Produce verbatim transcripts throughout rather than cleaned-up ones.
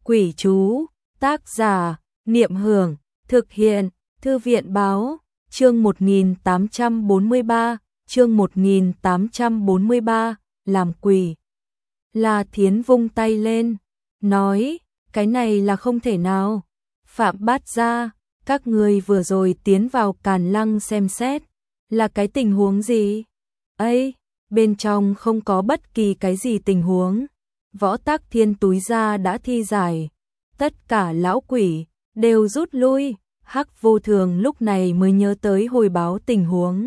Quỷ chú, tác giả, Niệm Hưởng, thực hiện, Thư viện báo, chương một nghìn tám trăm bốn mươi ba, chương một nghìn tám trăm bốn mươi ba, làm quỷ. La Thiến vung tay lên, nói, cái này là không thể nào. Phạm Bát Gia, các người vừa rồi tiến vào Càn Lăng xem xét, là cái tình huống gì? Ây, bên trong không có bất kỳ cái gì tình huống. Võ Tắc Thiên túi ra đã thi giải, tất cả lão quỷ đều rút lui. Hắc Vô Thường lúc này mới nhớ tới hồi báo tình huống.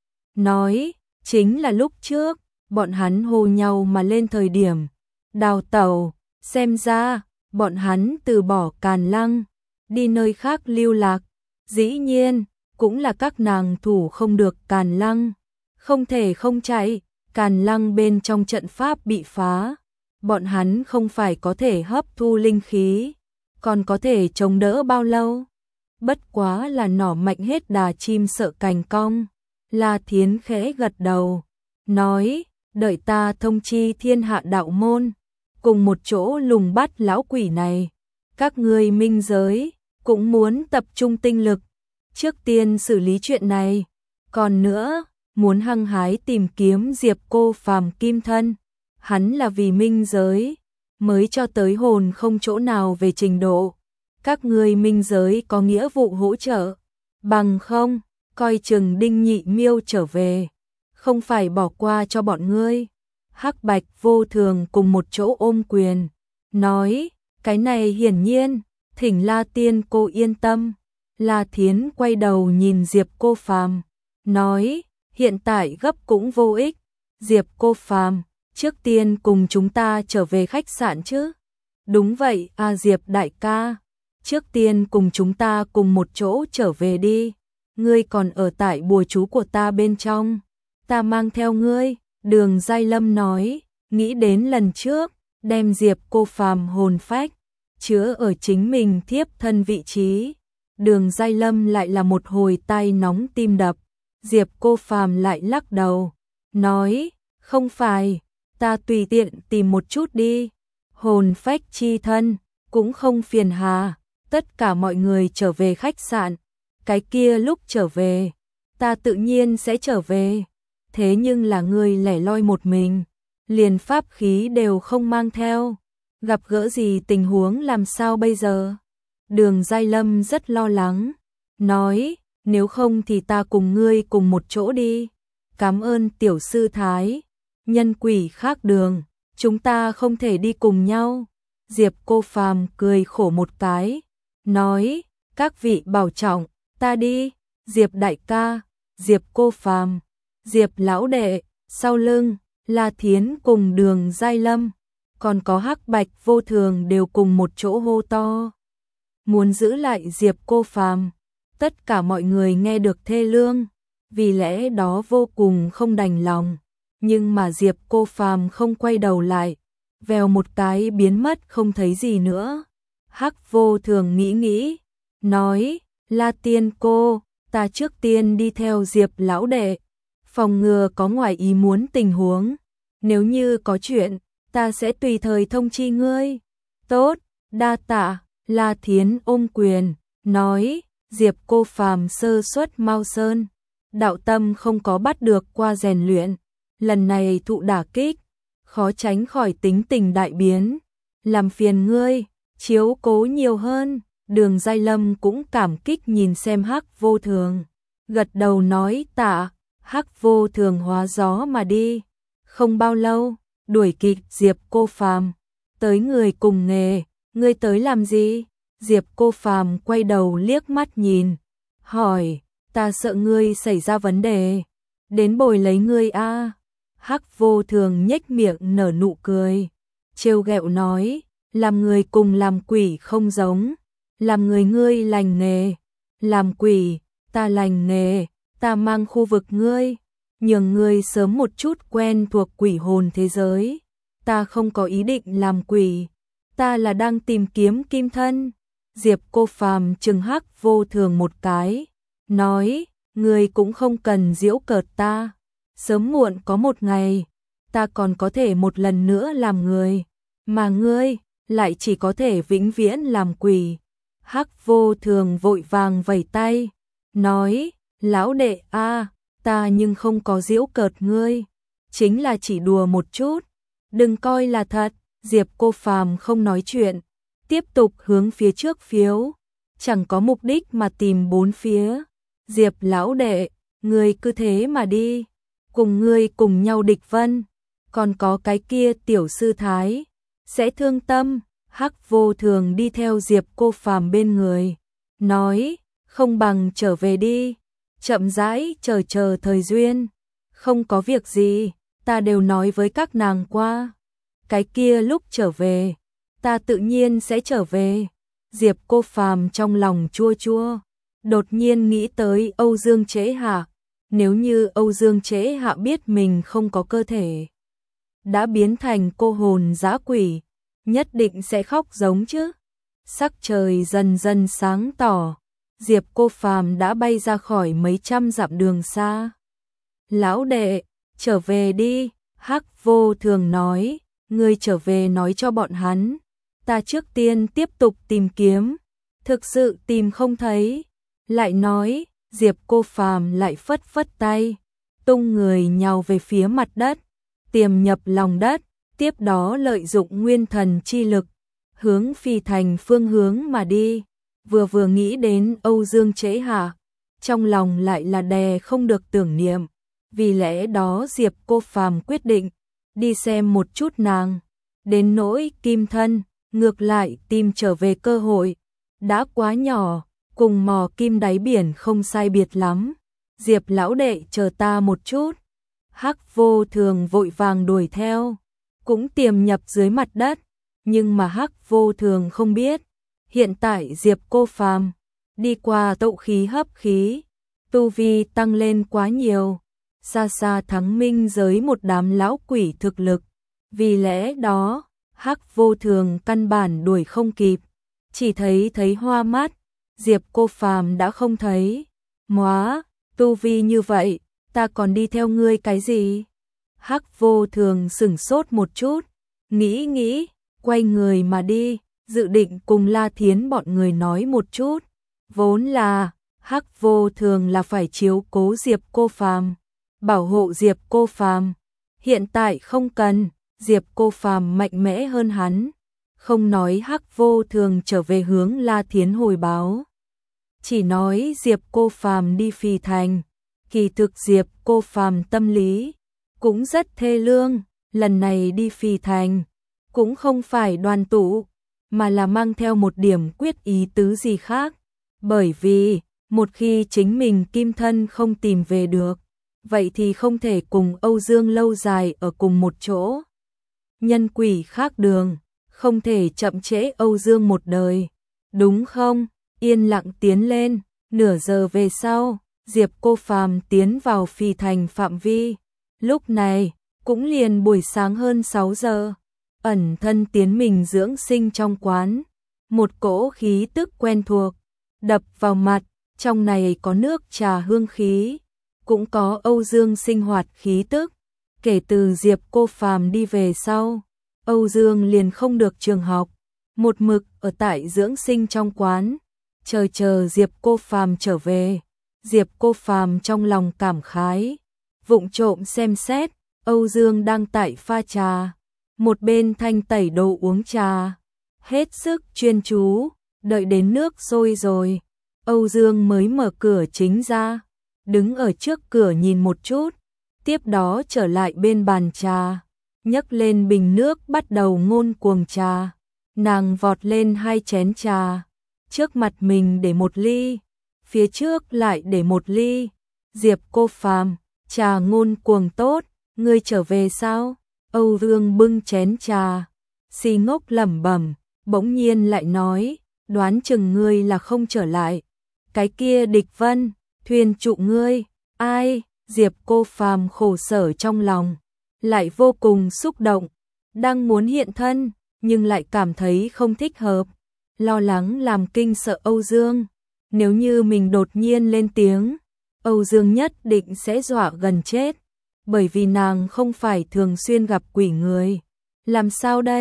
Nói, chính là lúc trước, bọn hắn hô nhau mà lên thời điểm đào tẩu, xem ra, bọn hắn từ bỏ Càn Lăng, đi nơi khác lưu lạc. Dĩ nhiên, cũng là các nàng thủ không được Càn Lăng, không thể không chạy. Càn Lăng bên trong trận pháp bị phá, bọn hắn không phải có thể hấp thu linh khí, còn có thể chống đỡ bao lâu? Bất quá là nỏ mạnh hết đà chim sợ cành cong. La Thiến khẽ gật đầu, nói, đợi ta thông chi thiên hạ đạo môn, cùng một chỗ lùng bắt lão quỷ này. Các ngươi minh giới cũng muốn tập trung tinh lực, trước tiên xử lý chuyện này. Còn nữa, muốn hăng hái tìm kiếm Diệp Cô Phàm kim thân. Hắn là vì minh giới mới cho tới hồn không chỗ nào về trình độ. Các ngươi minh giới có nghĩa vụ hỗ trợ, bằng không, coi chừng Đinh Nhị Miêu trở về, không phải bỏ qua cho bọn ngươi. Hắc Bạch Vô Thường cùng một chỗ ôm quyền, nói, cái này hiển nhiên, thỉnh La Tiên cô yên tâm. La Thiến quay đầu nhìn Diệp Cô Phàm, nói, hiện tại gấp cũng vô ích. Diệp Cô Phàm, trước tiên cùng chúng ta trở về khách sạn chứ? Đúng vậy, a Diệp đại ca, trước tiên cùng chúng ta cùng một chỗ trở về đi. Ngươi còn ở tại bùa chú của ta bên trong, ta mang theo ngươi. Đường Giai Lâm nói, nghĩ đến lần trước, đem Diệp Cô Phàm hồn phách chứa ở chính mình thiếp thân vị trí. Đường Giai Lâm lại là một hồi tai nóng tim đập. Diệp Cô Phàm lại lắc đầu, nói, không phải, ta tùy tiện tìm một chút đi. Hồn phách chi thân, cũng không phiền hà. Tất cả mọi người trở về khách sạn. Cái kia lúc trở về, ta tự nhiên sẽ trở về. Thế nhưng là người lẻ loi một mình, liền pháp khí đều không mang theo. Gặp gỡ gì tình huống làm sao bây giờ? Đường Giai Lâm rất lo lắng, nói, nếu không thì ta cùng ngươi cùng một chỗ đi. Cảm ơn tiểu sư Thái, nhân quỷ khác đường, chúng ta không thể đi cùng nhau. Diệp Cô Phàm cười khổ một cái, nói, các vị bảo trọng, ta đi. Diệp đại ca, Diệp Cô Phàm, Diệp lão đệ, sau lưng, La Thiến cùng Đường Giai Lâm, còn có Hắc Bạch Vô Thường đều cùng một chỗ hô to, muốn giữ lại Diệp Cô Phàm. Tất cả mọi người nghe được thê lương, vì lẽ đó vô cùng không đành lòng. Nhưng mà Diệp Cô Phàm không quay đầu lại, vèo một cái biến mất không thấy gì nữa. Hắc Vô Thường nghĩ nghĩ, nói, La Tiên cô, ta trước tiên đi theo Diệp lão đệ, phòng ngừa có ngoài ý muốn tình huống. Nếu như có chuyện, ta sẽ tùy thời thông chi ngươi. Tốt, đa tạ. La Thiến ôm quyền, nói, Diệp Cô Phàm sơ suất mau sơn, đạo tâm không có bắt được qua rèn luyện, lần này thụ đả kích, khó tránh khỏi tính tình đại biến. Làm phiền ngươi, chiếu cố nhiều hơn. Đường Giai Lâm cũng cảm kích nhìn xem Hắc Vô Thường, gật đầu nói tạ. Hắc Vô Thường hóa gió mà đi, không bao lâu, đuổi kịp Diệp Cô Phàm. Tới người cùng nghề, ngươi tới làm gì? Diệp Cô Phàm quay đầu liếc mắt nhìn, hỏi, ta sợ ngươi xảy ra vấn đề, đến bồi lấy ngươi a. À. Hắc Vô Thường nhếch miệng nở nụ cười, trêu ghẹo nói, làm người cùng làm quỷ không giống. Làm người ngươi lành nghề, làm quỷ, ta lành nghề, ta mang khu vực ngươi, nhường ngươi sớm một chút quen thuộc quỷ hồn thế giới. Ta không có ý định làm quỷ, ta là đang tìm kiếm kim thân. Diệp Cô Phàm trừng Hắc Vô Thường một cái, nói, ngươi cũng không cần giễu cợt ta, sớm muộn có một ngày, ta còn có thể một lần nữa làm người, mà ngươi lại chỉ có thể vĩnh viễn làm quỷ. Hắc Vô Thường vội vàng vẩy tay, nói, lão đệ a, ta nhưng không có giễu cợt ngươi, chính là chỉ đùa một chút, đừng coi là thật. Diệp Cô Phàm không nói chuyện, tiếp tục hướng phía trước phiếu, chẳng có mục đích mà tìm bốn phía. Diệp lão đệ, ngươi cứ thế mà đi, cùng ngươi cùng nhau địch Vân, còn có cái kia tiểu sư thái, sẽ thương tâm. Hắc Vô Thường đi theo Diệp Cô Phàm bên người, nói, không bằng trở về đi, chậm rãi chờ chờ thời duyên, không có việc gì, ta đều nói với các nàng qua, cái kia lúc trở về, ta tự nhiên sẽ trở về. Diệp Cô Phàm trong lòng chua chua, đột nhiên nghĩ tới Âu Dương Trễ Hạ, nếu như Âu Dương Trễ Hạ biết mình không có cơ thể, đã biến thành cô hồn dã quỷ, nhất định sẽ khóc giống chứ. Sắc trời dần dần sáng tỏ, Diệp Cô Phàm đã bay ra khỏi mấy trăm dặm đường xa. Lão đệ, trở về đi, Hắc Vô Thường nói, ngươi trở về nói cho bọn hắn, ta trước tiên tiếp tục tìm kiếm, thực sự tìm không thấy, lại nói. Diệp Cô Phàm lại phất phất tay, tung người nhào về phía mặt đất, tiềm nhập lòng đất, tiếp đó lợi dụng nguyên thần chi lực, hướng Phi Thành phương hướng mà đi. Vừa vừa nghĩ đến Âu Dương Trễ Hạ, trong lòng lại là đè không được tưởng niệm, vì lẽ đó Diệp Cô Phàm quyết định đi xem một chút nàng. Đến nỗi Kim Thân, ngược lại tìm trở về cơ hội, đã quá nhỏ, cùng mò kim đáy biển không sai biệt lắm. Diệp lão đệ chờ ta một chút. Hắc Vô Thường vội vàng đuổi theo, cũng tiềm nhập dưới mặt đất, nhưng mà Hắc Vô Thường không biết, hiện tại Diệp Cô Phàm đi qua tụ khí hấp khí, tu vi tăng lên quá nhiều, xa xa thắng minh giới một đám lão quỷ thực lực, vì lẽ đó Hắc Vô Thường căn bản đuổi không kịp, chỉ thấy thấy hoa mắt. Diệp Cô Phàm đã không thấy. Móa, tu vi như vậy, ta còn đi theo ngươi cái gì? Hắc Vô Thường sửng sốt một chút, nghĩ nghĩ, quay người mà đi, dự định cùng La Thiến bọn người nói một chút. Vốn là, Hắc Vô Thường là phải chiếu cố Diệp Cô Phàm, bảo hộ Diệp Cô Phàm. Hiện tại không cần, Diệp Cô Phàm mạnh mẽ hơn hắn. Không nói Hắc Vô Thường trở về hướng La Thiến hồi báo, chỉ nói Diệp Cô Phàm đi Phi Thành. Kỳ thực Diệp Cô Phàm tâm lý cũng rất thê lương, lần này đi Phi Thành cũng không phải đoàn tụ, mà là mang theo một điểm quyết ý tứ gì khác, bởi vì một khi chính mình Kim Thân không tìm về được, vậy thì không thể cùng Âu Dương lâu dài ở cùng một chỗ. Nhân quỷ khác đường, không thể chậm trễ Âu Dương một đời, đúng không? Yên lặng tiến lên, nửa giờ về sau, Diệp Cô Phàm tiến vào Phi Thành phạm vi. Lúc này, cũng liền buổi sáng hơn sáu giờ, ẩn thân tiến mình dưỡng sinh trong quán. Một cỗ khí tức quen thuộc, đập vào mặt, trong này có nước trà hương khí, cũng có Âu Dương sinh hoạt khí tức. Kể từ Diệp Cô Phàm đi về sau, Âu Dương liền không được trường học, một mực ở tại dưỡng sinh trong quán, chờ chờ Diệp Cô Phàm trở về. Diệp Cô Phàm trong lòng cảm khái, vụng trộm xem xét, Âu Dương đang tại pha trà, một bên thanh tẩy đồ uống trà, hết sức chuyên chú, đợi đến nước sôi rồi, Âu Dương mới mở cửa chính ra, đứng ở trước cửa nhìn một chút, tiếp đó trở lại bên bàn trà, nhấc lên bình nước bắt đầu ngôn cuồng trà. Nàng vọt lên hai chén trà, trước mặt mình để một ly, phía trước lại để một ly. Diệp Cô Phàm, trà ngôn cuồng tốt, ngươi trở về sao? Âu Dương bưng chén trà, si ngốc lẩm bẩm, bỗng nhiên lại nói, đoán chừng ngươi là không trở lại. Cái kia Địch Vân, thuyền trụ ngươi, ai? Diệp Cô Phàm khổ sở trong lòng, lại vô cùng xúc động, đang muốn hiện thân, nhưng lại cảm thấy không thích hợp, lo lắng làm kinh sợ Âu Dương. Nếu như mình đột nhiên lên tiếng, Âu Dương nhất định sẽ dọa gần chết, bởi vì nàng không phải thường xuyên gặp quỷ người. Làm sao đây?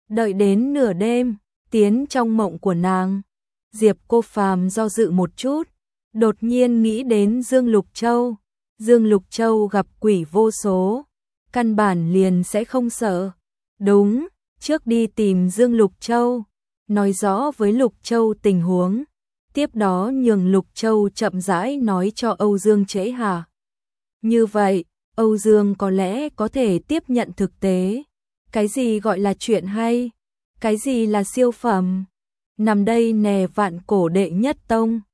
Đợi đến nửa đêm, tiến trong mộng của nàng, Diệp Cô Phàm do dự một chút, đột nhiên nghĩ đến Dương Lục Châu. Dương Lục Châu gặp quỷ vô số, căn bản liền sẽ không sợ. Đúng, trước đi tìm Dương Lục Châu, nói rõ với Lục Châu tình huống, tiếp đó nhường Lục Châu chậm rãi nói cho Âu Dương Trễ Hà. Như vậy, Âu Dương có lẽ có thể tiếp nhận thực tế. Cái gì gọi là chuyện hay? Cái gì là siêu phẩm? Nằm đây nè vạn cổ đệ nhất tông,